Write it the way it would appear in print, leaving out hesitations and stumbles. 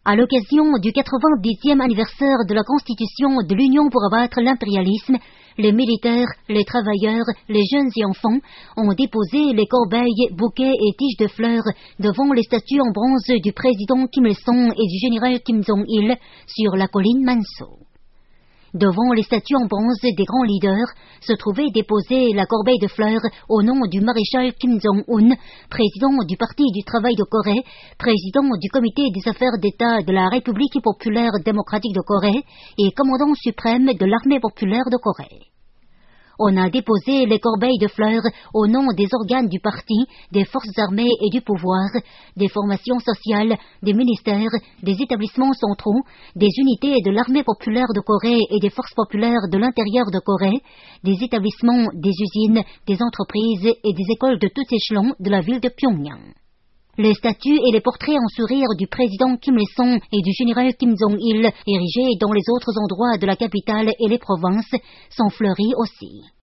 À l'occasion du 90e anniversaire de la Constitution de l'Union pour abattre l'impérialisme, les militaires, les travailleurs, les jeunes et enfants ont déposé les corbeilles, bouquets et tiges de fleurs devant les statues en bronze du président Kim Il-sung et du général Kim Jong-il sur la colline Manso. Devant les statues en bronze des grands leaders se trouvait déposée la corbeille de fleurs au nom du maréchal Kim Jong-un, président du Parti du Travail de Corée, président du Comité des affaires d'État de la République populaire démocratique de Corée et commandant suprême de l'Armée populaire de Corée. On a déposé les corbeilles de fleurs au nom des organes du parti, des forces armées et du pouvoir, des formations sociales, des ministères, des établissements centraux, des unités de l'armée populaire de Corée et des forces populaires de l'intérieur de Corée, des établissements, des usines, des entreprises et des écoles de tous échelons de la ville de Pyongyang. Les statues et les portraits en sourire du président Kim Il-sung et du général Kim Jong-il, érigés dans les autres endroits de la capitale et les provinces, sont fleuris aussi.